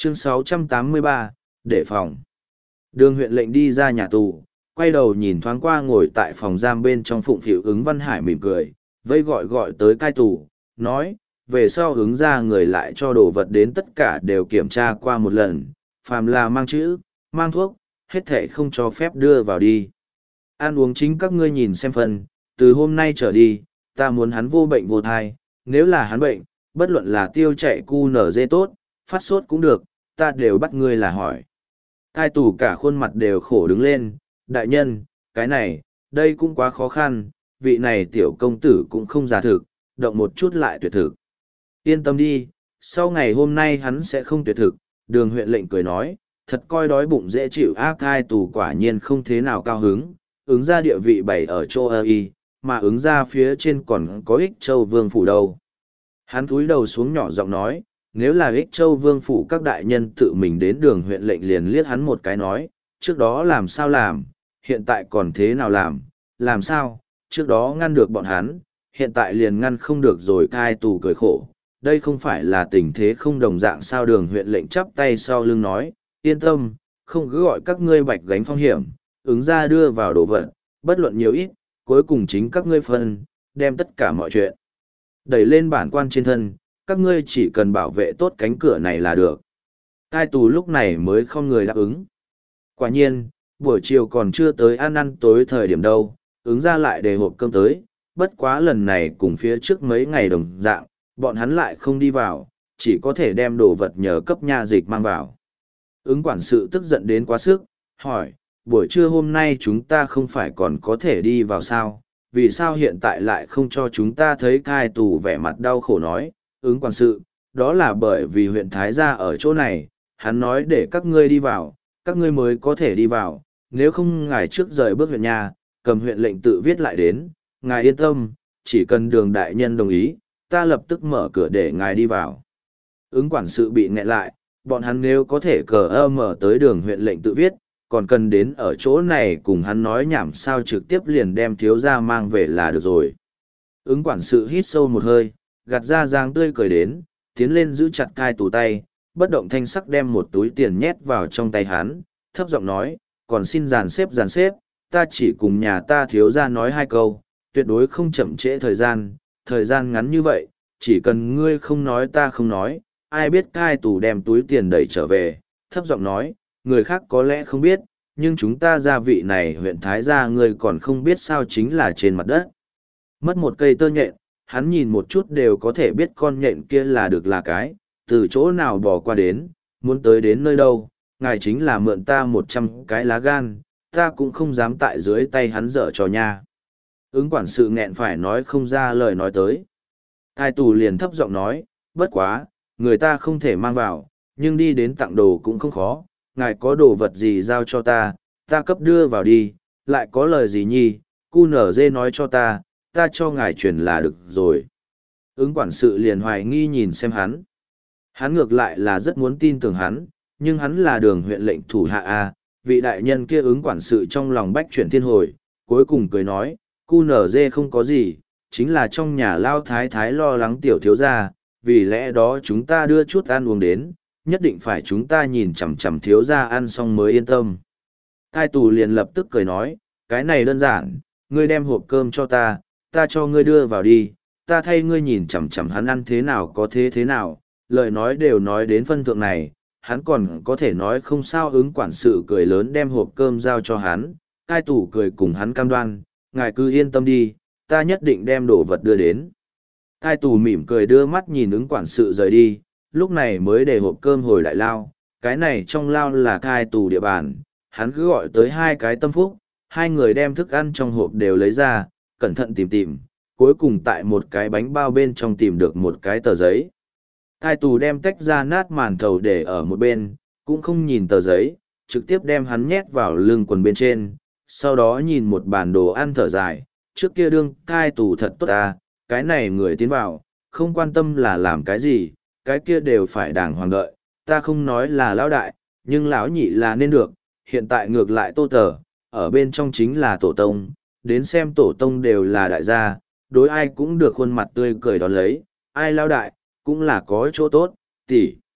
Chương 683, đề phòng. Đường huyện lệnh đi ra nhà tù, quay đầu nhìn thoáng qua ngồi tại phòng giam bên trong phụng phịu ứng Văn Hải mỉm cười, vây gọi tới cai tù, nói, về sau hướng ra người lại cho đồ vật đến tất cả đều kiểm tra qua một lần, phàm là mang chữ, mang thuốc, hết thể không cho phép đưa vào đi. Ăn uống chính các ngươi nhìn xem phần, từ hôm nay trở đi, ta muốn hắn vô bệnh vô thai, nếu là hắn bệnh, bất luận là tiêu chạy cu nở dê tốt, phát sốt cũng được, ta đều bắt ngươi là hỏi. Cai tù cả khuôn mặt đều khổ đứng lên, đại nhân, cái này, đây cũng quá khó khăn, vị này tiểu công tử cũng không giả thực, động một chút lại tuyệt thực. Yên tâm đi, sau ngày hôm nay hắn sẽ không tuyệt thực, đường huyện lệnh cười nói, thật coi đói bụng dễ chịu ác. Cai tù quả nhiên không thế nào cao hứng, ứng ra địa vị bày ở châu Âu y, mà ứng ra phía trên còn có Ích Châu Vương phủ đâu. Hắn cúi đầu xuống nhỏ giọng nói, nếu là Ích Châu Vương phủ các đại nhân tự mình đến đường huyện lệnh liền liếc hắn một cái nói, trước đó làm sao làm, hiện tại còn thế nào làm sao, trước đó ngăn được bọn hắn, hiện tại liền ngăn không được rồi. Cai tù cười khổ, đây không phải là tình thế không đồng dạng sao. Đường huyện lệnh chắp tay sau lưng nói, yên tâm, không cứ gọi các ngươi bạch gánh phong hiểm, ứng ra đưa vào đồ vật, bất luận nhiều ít, cuối cùng chính các ngươi phân, đem tất cả mọi chuyện đẩy lên bản quan trên thân, các ngươi chỉ cần bảo vệ tốt cánh cửa này là được. Cai tù lúc này mới không người đáp ứng. Quả nhiên, buổi chiều còn chưa tới ăn tối thời điểm đâu, ứng ra lại đề hộp cơm tới, bất quá lần này cùng phía trước mấy ngày đồng dạng, bọn hắn lại không đi vào, chỉ có thể đem đồ vật nhờ cấp nha dịch mang vào. Ứng quản sự tức giận đến quá sức, hỏi, buổi trưa hôm nay chúng ta không phải còn có thể đi vào sao, vì sao hiện tại lại không cho chúng ta thấy? Cai tù vẻ mặt đau khổ nói, ứng quản sự, đó là bởi vì huyện Thái Gia ở chỗ này, hắn nói để các ngươi đi vào, các ngươi mới có thể đi vào, nếu không ngài trước rời bước huyện nhà, cầm huyện lệnh tự viết lại đến, ngài yên tâm, chỉ cần đường đại nhân đồng ý, ta lập tức mở cửa để ngài đi vào. Ứng quản sự bị nghẹn lại, bọn hắn nếu có thể mở tới đường huyện lệnh tự viết, còn cần đến ở chỗ này cùng hắn nói nhảm sao, trực tiếp liền đem thiếu gia mang về là được rồi. Ứng quản sự hít sâu một hơi, gạt ra dáng tươi cười đến, tiến lên giữ chặt cai tù tay, bất động thanh sắc đem một túi tiền nhét vào trong tay hắn, thấp giọng nói, còn xin dàn xếp, ta chỉ cùng nhà ta thiếu gia nói 2 câu, tuyệt đối không chậm trễ thời gian ngắn như vậy, chỉ cần ngươi không nói ta không nói, ai biết. Cai tù đem túi tiền đẩy trở về, thấp giọng nói, người khác có lẽ không biết, nhưng chúng ta gia vị này huyện Thái Gia ngươi còn không biết sao, chính là trên mặt đất mất một cây tơ nhện, hắn nhìn một chút đều có thể biết con nhện kia là được là cái, từ chỗ nào bò qua đến, muốn tới đến nơi đâu, ngài chính là mượn ta 100 cái lá gan, ta cũng không dám tại dưới tay hắn dở trò nha. Ứng quản sự nghẹn phải nói không ra lời nói tới. Cai tù liền thấp giọng nói, bất quá, người ta không thể mang vào, nhưng đi đến tặng đồ cũng không khó, ngài có đồ vật gì giao cho ta cấp đưa vào đi, lại có lời gì nhi, cu nở dê nói cho ta cho ngài truyền là được rồi. Ứng quản sự liền hoài nghi nhìn xem hắn. Hắn ngược lại là rất muốn tin tưởng hắn, nhưng hắn là đường huyện lệnh thủ hạ A, vị đại nhân kia. Ứng quản sự trong lòng bách chuyển thiên hồi, cuối cùng cười nói, cu nở dê không có gì, chính là trong nhà lao thái thái lo lắng tiểu thiếu gia, vì lẽ đó chúng ta đưa chút ăn uống đến, nhất định phải chúng ta nhìn chằm chằm thiếu gia ăn xong mới yên tâm. Cai tù liền lập tức cười nói, cái này đơn giản, ngươi đem hộp cơm cho ta cho ngươi đưa vào đi, ta thay ngươi nhìn chằm chằm hắn ăn thế nào có thế nào, lời nói đều nói đến phân thượng này, hắn còn có thể nói không sao. Ứng quản sự cười lớn đem hộp cơm giao cho hắn, cai tù cười cùng hắn cam đoan, ngài cứ yên tâm đi, ta nhất định đem đồ vật đưa đến. Cai tù mỉm cười đưa mắt nhìn ứng quản sự rời đi, lúc này mới để hộp cơm hồi đại lao, cái này trong lao là cai tù địa bàn, hắn cứ gọi tới 2 cái tâm phúc, 2 người đem thức ăn trong hộp đều lấy ra, cẩn thận tìm, cuối cùng tại một cái bánh bao bên trong tìm được một cái tờ giấy. Cai tù đem tách ra nát màn thầu để ở một bên, cũng không nhìn tờ giấy, trực tiếp đem hắn nhét vào lưng quần bên trên, sau đó nhìn một bản đồ ăn thở dài, trước kia đương cai tù thật tốt ta, cái này người tiến vào, không quan tâm là làm cái gì, cái kia đều phải đàng hoàng đợi, ta không nói là lão đại, nhưng lão nhị là nên được, hiện tại ngược lại Tô Tờ, ở bên trong chính là tổ tông, đến xem tổ tông đều là đại gia, đối ai cũng được khuôn mặt tươi cười đón lấy, ai lão đại, cũng là có chỗ tốt, tỷ.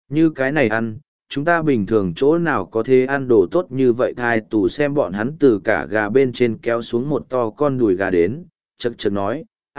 Như cái này ăn, chúng ta bình thường chỗ nào có thể ăn đồ tốt như vậy. Cai tù xem bọn hắn từ cả gà bên trên kéo xuống một to con đùi gà đến, chật chật nói,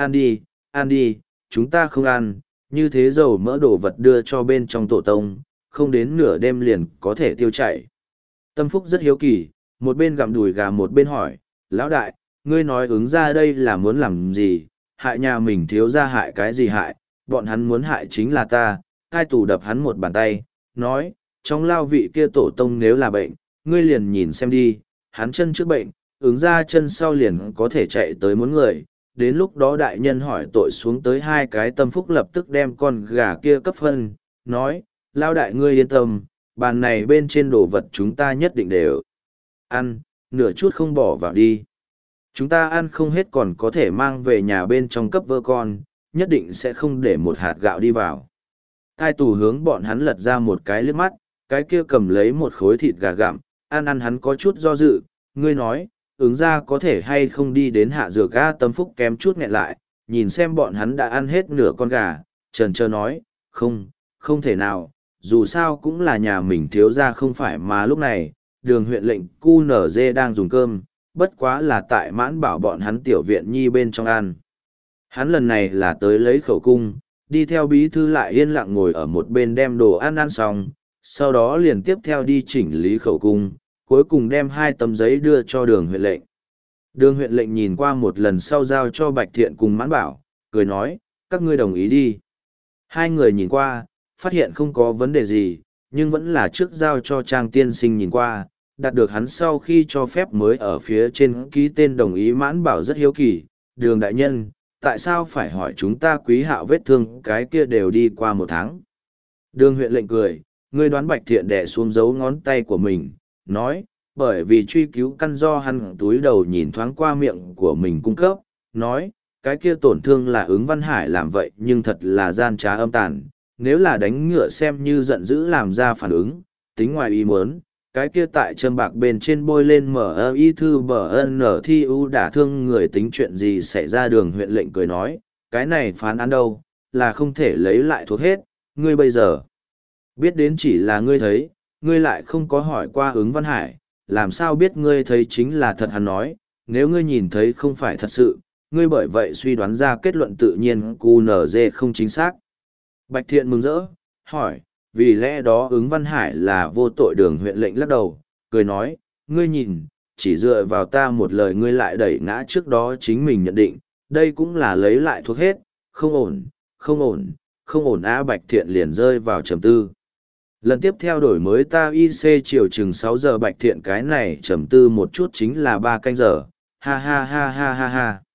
ăn đi, chúng ta không ăn, như thế dầu mỡ đồ vật đưa cho bên trong tổ tông, không đến nửa đêm liền có thể tiêu chảy. Tâm Phúc rất hiếu kỳ, một bên gặm đùi gà một bên hỏi, lão đại, ngươi nói ứng ra đây là muốn làm gì, hại nhà mình thiếu ra hại cái gì hại, bọn hắn muốn hại chính là ta. Cai tù đập hắn một bàn tay, nói, trong lao vị kia tổ tông nếu là bệnh, ngươi liền nhìn xem đi, hắn chân trước bệnh, ứng ra chân sau liền có thể chạy tới muốn người. Đến lúc đó đại nhân hỏi tội xuống tới hai cái. Tâm Phúc lập tức đem con gà kia cấp phân, nói, lao đại ngươi yên tâm, bàn này bên trên đồ vật chúng ta nhất định đều ăn, nửa chút không bỏ vào đi. Chúng ta ăn không hết còn có thể mang về nhà bên trong cấp vơ con, nhất định sẽ không để một hạt gạo đi vào. Cai tù hướng bọn hắn lật ra một cái liếc mắt, cái kia cầm lấy một khối thịt gà gặm, ăn hắn có chút do dự, ngươi nói, ứng ra có thể hay không đi đến hạ dược. Ga Tâm Phúc kém chút nghẹn lại, nhìn xem bọn hắn đã ăn hết nửa con gà, trần trơ nói, không thể nào, dù sao cũng là nhà mình thiếu ra không phải. Mà lúc này, đường huyện lệnh QNZ đang dùng cơm, bất quá là tại Mãn Bảo bọn hắn tiểu viện nhi bên trong ăn. Hắn lần này là tới lấy khẩu cung, đi theo bí thư lại yên lặng ngồi ở một bên đem đồ ăn xong, sau đó liền tiếp theo đi chỉnh lý khẩu cung, cuối cùng đem 2 tấm giấy đưa cho đường huyện lệnh. Đường huyện lệnh nhìn qua một lần sau giao cho Bạch Thiện cùng Mãn Bảo, cười nói, các ngươi đồng ý đi. 2 người nhìn qua, phát hiện không có vấn đề gì, nhưng vẫn là trước giao cho Trang tiên sinh nhìn qua, đạt được hắn sau khi cho phép mới ở phía trên ký tên đồng ý. Mãn Bảo rất hiếu kỳ, đường đại nhân, tại sao phải hỏi chúng ta Quý Hạo vết thương cái kia đều đi qua 1 tháng. Đường huyện lệnh cười, ngươi đoán. Bạch Thiện đẻ xuống dấu ngón tay của mình, nói, bởi vì truy cứu căn do hắn túi đầu nhìn thoáng qua miệng của mình cung cấp, nói, cái kia tổn thương là ứng Văn Hải làm vậy nhưng thật là gian trá âm tàn, nếu là đánh ngựa xem như giận dữ làm ra phản ứng, tính ngoài ý muốn, cái kia tại châm bạc bên trên bôi lên MI thư BN thi u đả thương người tính chuyện gì xảy ra. Đường huyện lệnh cười nói, cái này phán án đâu, là không thể lấy lại thuốc hết, ngươi bây giờ biết đến chỉ là ngươi thấy, ngươi lại không có hỏi qua ứng Văn Hải, làm sao biết ngươi thấy chính là thật. Hắn nói, nếu ngươi nhìn thấy không phải thật sự, ngươi bởi vậy suy đoán ra kết luận tự nhiên QNZ không chính xác. Bạch Thiện mừng rỡ, hỏi, vì lẽ đó ứng Văn Hải là vô tội. Đường huyện lệnh lắc đầu, cười nói, ngươi nhìn, chỉ dựa vào ta một lời ngươi lại đẩy ngã trước đó chính mình nhận định, đây cũng là lấy lại thuốc hết, không ổn á. Bạch Thiện liền rơi vào trầm tư. Lần tiếp theo đổi mới ta IC chiều chừng 6 giờ. Bạch Thiện cái này trầm tư một chút chính là 3 canh giờ, ha ha ha ha ha ha.